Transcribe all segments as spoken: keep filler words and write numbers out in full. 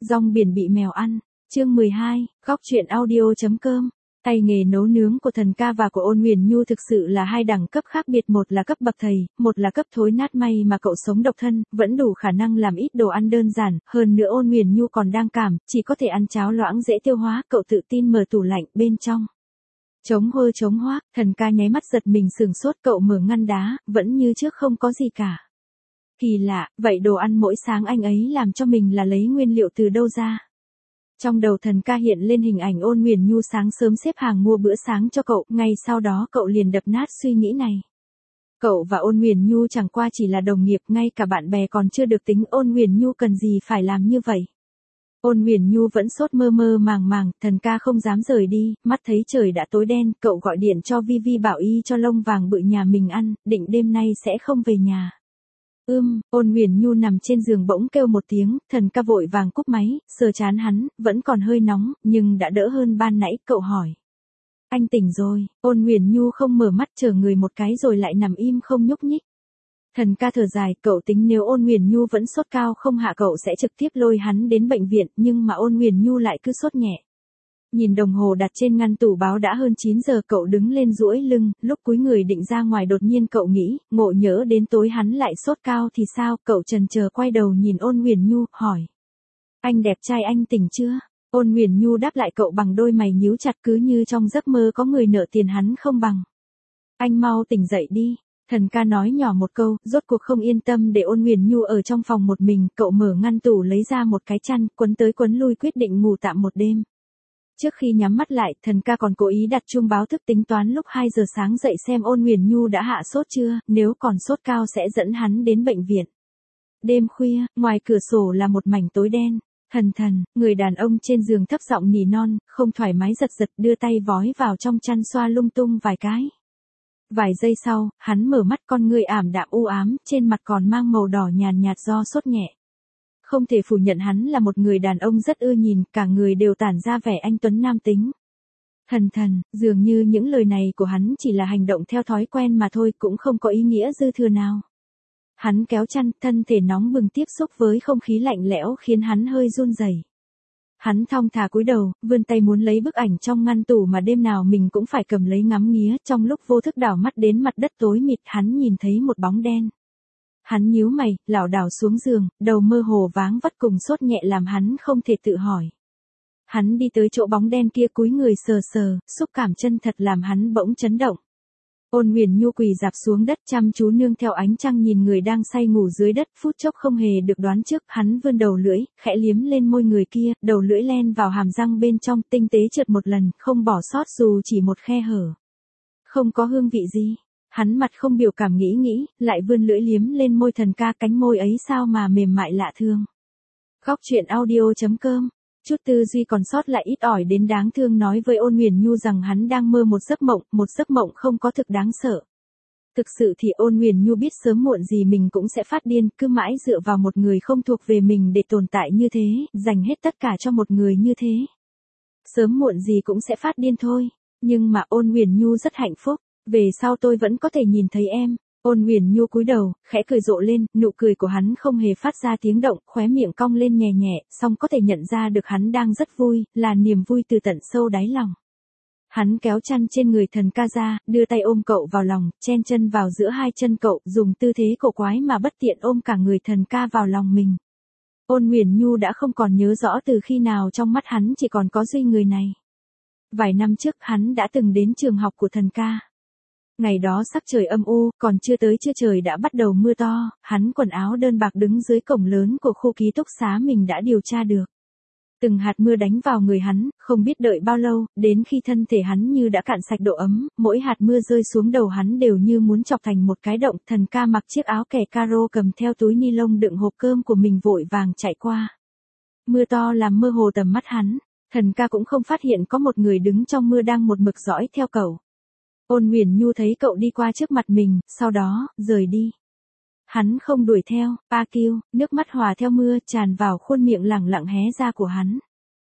Rong biển bị mèo ăn. Chương mười hai, góc truyện audio.com. Tay nghề nấu nướng của Thần Ca và của Ôn Huyền Nhu thực sự là hai đẳng cấp khác biệt, một là cấp bậc thầy, một là cấp thối nát. May mà cậu sống độc thân, vẫn đủ khả năng làm ít đồ ăn đơn giản, hơn nữa Ôn Huyền Nhu còn đang cảm, chỉ có thể ăn cháo loãng dễ tiêu hóa, cậu tự tin mở tủ lạnh, bên trong trống hơ trống hoác. Thần Ca nháy mắt giật mình sửng sốt, cậu mở ngăn đá, vẫn như trước không có gì cả. Kỳ lạ, vậy đồ ăn mỗi sáng anh ấy làm cho mình là lấy nguyên liệu từ đâu ra? Trong đầu Thần Ca hiện lên hình ảnh Ôn Huyền Nhu sáng sớm xếp hàng mua bữa sáng cho cậu, ngay sau đó cậu liền đập nát suy nghĩ này. Cậu và Ôn Huyền Nhu chẳng qua chỉ là đồng nghiệp, ngay cả bạn bè còn chưa được tính, Ôn Huyền Nhu cần gì phải làm như vậy? Ôn Huyền Nhu vẫn sốt mơ mơ màng màng, Thần Ca không dám rời đi, mắt thấy trời đã tối đen, cậu gọi điện cho Vi Vi bảo y cho lông vàng bự nhà mình ăn, định đêm nay sẽ không về nhà. Ưm, Ôn Huyền Nhu nằm trên giường bỗng kêu một tiếng, Thần Ca vội vàng cúp máy, sờ chán hắn, vẫn còn hơi nóng, nhưng đã đỡ hơn ban nãy, cậu hỏi. Anh tỉnh rồi, Ôn Huyền Nhu không mở mắt, chờ người một cái rồi lại nằm im không nhúc nhích. Thần Ca thở dài, cậu tính nếu Ôn Huyền Nhu vẫn sốt cao không hạ cậu sẽ trực tiếp lôi hắn đến bệnh viện, nhưng mà Ôn Huyền Nhu lại cứ sốt nhẹ. Nhìn đồng hồ đặt trên ngăn tủ báo đã hơn chín giờ, cậu đứng lên duỗi lưng, lúc cúi người định ra ngoài đột nhiên cậu nghĩ, ngộ nhỡ đến tối hắn lại sốt cao thì sao, cậu chần chờ quay đầu nhìn Ôn Huyền Nhu, hỏi. Anh đẹp trai anh tỉnh chưa? Ôn Huyền Nhu đáp lại cậu bằng đôi mày nhíu chặt, cứ như trong giấc mơ có người nợ tiền hắn không bằng. Anh mau tỉnh dậy đi. Thần Ca nói nhỏ một câu, rốt cuộc không yên tâm để Ôn Huyền Nhu ở trong phòng một mình, cậu mở ngăn tủ lấy ra một cái chăn, quấn tới quấn lui quyết định ngủ tạm một đêm. Trước khi nhắm mắt lại, Thần Ca còn cố ý đặt chuông báo thức tính toán lúc hai giờ sáng dậy xem Ôn Huyền Nhu đã hạ sốt chưa, nếu còn sốt cao sẽ dẫn hắn đến bệnh viện. Đêm khuya, ngoài cửa sổ là một mảnh tối đen. Thần thần, người đàn ông trên giường thấp giọng nỉ non, không thoải mái giật giật đưa tay vói vào trong chăn xoa lung tung vài cái. Vài giây sau, hắn mở mắt, con người ảm đạm u ám, trên mặt còn mang màu đỏ nhàn nhạt do sốt nhẹ. Không thể phủ nhận hắn là một người đàn ông rất ưa nhìn, cả người đều tản ra vẻ anh tuấn nam tính. Thần thần, dường như những lời này của hắn chỉ là hành động theo thói quen mà thôi, cũng không có ý nghĩa dư thừa nào. Hắn kéo chăn, thân thể nóng bừng tiếp xúc với không khí lạnh lẽo khiến hắn hơi run rẩy. Hắn thong thả cúi đầu, vươn tay muốn lấy bức ảnh trong ngăn tủ mà đêm nào mình cũng phải cầm lấy ngắm nghía, trong lúc vô thức đảo mắt đến mặt đất tối mịt, hắn nhìn thấy một bóng đen. Hắn nhíu mày, lảo đảo xuống giường, đầu mơ hồ váng vắt cùng sốt nhẹ làm hắn không thể tự hỏi. Hắn đi tới chỗ bóng đen kia cúi người sờ sờ, xúc cảm chân thật làm hắn bỗng chấn động. Ôn Huyền Nhu quỳ rạp xuống đất chăm chú nương theo ánh trăng nhìn người đang say ngủ dưới đất, phút chốc không hề được đoán trước, hắn vươn đầu lưỡi, khẽ liếm lên môi người kia, đầu lưỡi len vào hàm răng bên trong, tinh tế trượt một lần, không bỏ sót dù chỉ một khe hở. Không có hương vị gì. Hắn mặt không biểu cảm nghĩ nghĩ, lại vươn lưỡi liếm lên môi Thần Ca, cánh môi ấy sao mà mềm mại lạ thương. Góc truyện audio.com. Chút tư duy còn sót lại ít ỏi đến đáng thương nói với Ôn Huyền Nhu rằng hắn đang mơ một giấc mộng, một giấc mộng không có thực đáng sợ. Thực sự thì Ôn Huyền Nhu biết sớm muộn gì mình cũng sẽ phát điên, cứ mãi dựa vào một người không thuộc về mình để tồn tại như thế, dành hết tất cả cho một người như thế. Sớm muộn gì cũng sẽ phát điên thôi, nhưng mà Ôn Huyền Nhu rất hạnh phúc, về sau tôi vẫn có thể nhìn thấy em. Ôn Huyền Nhu cúi đầu, khẽ cười rộ lên, nụ cười của hắn không hề phát ra tiếng động, khóe miệng cong lên nhẹ nhẹ, song có thể nhận ra được hắn đang rất vui, là niềm vui từ tận sâu đáy lòng. Hắn kéo chăn trên người Thần Ca ra, đưa tay ôm cậu vào lòng, chen chân vào giữa hai chân cậu, dùng tư thế cổ quái mà bất tiện ôm cả người Thần Ca vào lòng mình. Ôn Huyền Nhu đã không còn nhớ rõ từ khi nào trong mắt hắn chỉ còn có duy người này. Vài năm trước hắn đã từng đến trường học của Thần Ca. Ngày đó sắc trời âm u, còn chưa tới trưa trời đã bắt đầu mưa to, hắn quần áo đơn bạc đứng dưới cổng lớn của khu ký túc xá mình đã điều tra được. Từng hạt mưa đánh vào người hắn, không biết đợi bao lâu, đến khi thân thể hắn như đã cạn sạch độ ấm, mỗi hạt mưa rơi xuống đầu hắn đều như muốn chọc thành một cái động. Thần Ca mặc chiếc áo kẻ caro cầm theo túi ni lông đựng hộp cơm của mình vội vàng chạy qua. Mưa to làm mơ hồ tầm mắt hắn, Thần Ca cũng không phát hiện có một người đứng trong mưa đang một mực dõi theo cậu. Ôn Huyền Nhu thấy cậu đi qua trước mặt mình, sau đó, rời đi. Hắn không đuổi theo, pa kêu, nước mắt hòa theo mưa tràn vào khuôn miệng lẳng lặng hé ra của hắn.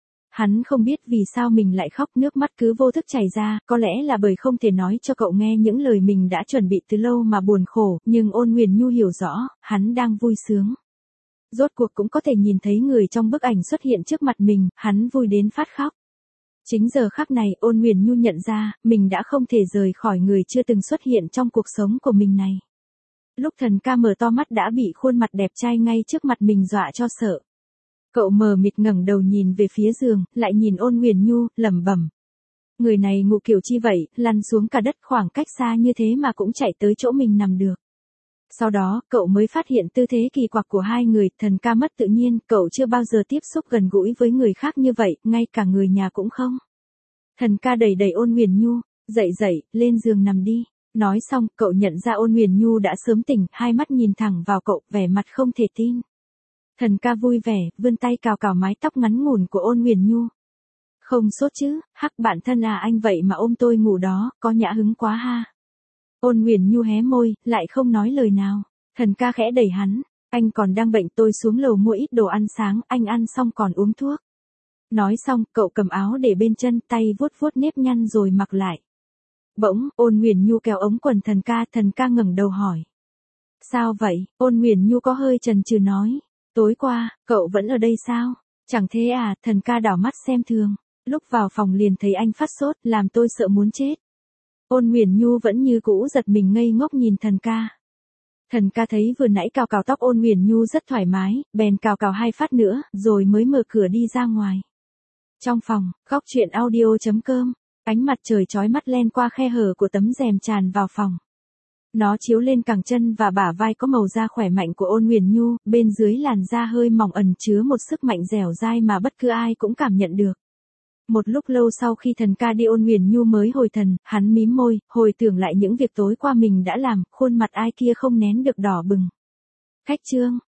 Hắn không biết vì sao mình lại khóc, nước mắt cứ vô thức chảy ra, có lẽ là bởi không thể nói cho cậu nghe những lời mình đã chuẩn bị từ lâu mà buồn khổ, nhưng Ôn Huyền Nhu hiểu rõ, hắn đang vui sướng. Rốt cuộc cũng có thể nhìn thấy người trong bức ảnh xuất hiện trước mặt mình, hắn vui đến phát khóc. Chính giờ khắc này Ôn Huyền Nhu nhận ra, mình đã không thể rời khỏi người chưa từng xuất hiện trong cuộc sống của mình này. Lúc Thần Ca mở to mắt đã bị khuôn mặt đẹp trai ngay trước mặt mình dọa cho sợ. Cậu mờ mịt ngẩng đầu nhìn về phía giường, lại nhìn Ôn Huyền Nhu, lẩm bẩm. Người này ngủ kiểu chi vậy, lăn xuống cả đất khoảng cách xa như thế mà cũng chạy tới chỗ mình nằm được. Sau đó, cậu mới phát hiện tư thế kỳ quặc của hai người, Thần Ca mất tự nhiên, cậu chưa bao giờ tiếp xúc gần gũi với người khác như vậy, ngay cả người nhà cũng không. Thần Ca đẩy đẩy Ôn Huyền Nhu, dậy dậy, lên giường nằm đi. Nói xong, cậu nhận ra Ôn Huyền Nhu đã sớm tỉnh, hai mắt nhìn thẳng vào cậu, vẻ mặt không thể tin. Thần Ca vui vẻ, vươn tay cào cào mái tóc ngắn ngủn của Ôn Huyền Nhu. Không sốt chứ, hắc bạn thân à, anh vậy mà ôm tôi ngủ đó, có nhã hứng quá ha. Ôn Huyền Nhu hé môi, lại không nói lời nào. Thần Ca khẽ đẩy hắn, anh còn đang bệnh, tôi xuống lầu mua ít đồ ăn sáng, anh ăn xong còn uống thuốc. Nói xong, cậu cầm áo để bên chân, tay vuốt vuốt nếp nhăn rồi mặc lại. Bỗng, Ôn Huyền Nhu kéo ống quần Thần Ca, Thần Ca ngẩng đầu hỏi. Sao vậy? Ôn Huyền Nhu có hơi chần chừ nói. Tối qua, cậu vẫn ở đây sao? Chẳng thế à? Thần Ca đảo mắt xem thường. Lúc vào phòng liền thấy anh phát sốt, làm tôi sợ muốn chết. Ôn Huyền Nhu vẫn như cũ giật mình ngây ngốc nhìn Thần Ca. Thần Ca thấy vừa nãy cào cào tóc Ôn Huyền Nhu rất thoải mái, bèn cào cào hai phát nữa, rồi mới mở cửa đi ra ngoài. Trong phòng, góc truyện audio chấm com, ánh mặt trời chói mắt len qua khe hở của tấm rèm tràn vào phòng. Nó chiếu lên cẳng chân và bả vai có màu da khỏe mạnh của Ôn Huyền Nhu, bên dưới làn da hơi mỏng ẩn chứa một sức mạnh dẻo dai mà bất cứ ai cũng cảm nhận được. Một lúc lâu sau khi Thần Ca đi Ôn Huyền Nhu mới hồi thần, hắn mím môi, hồi tưởng lại những việc tối qua mình đã làm, khuôn mặt ai kia không nén được đỏ bừng. Khách trương,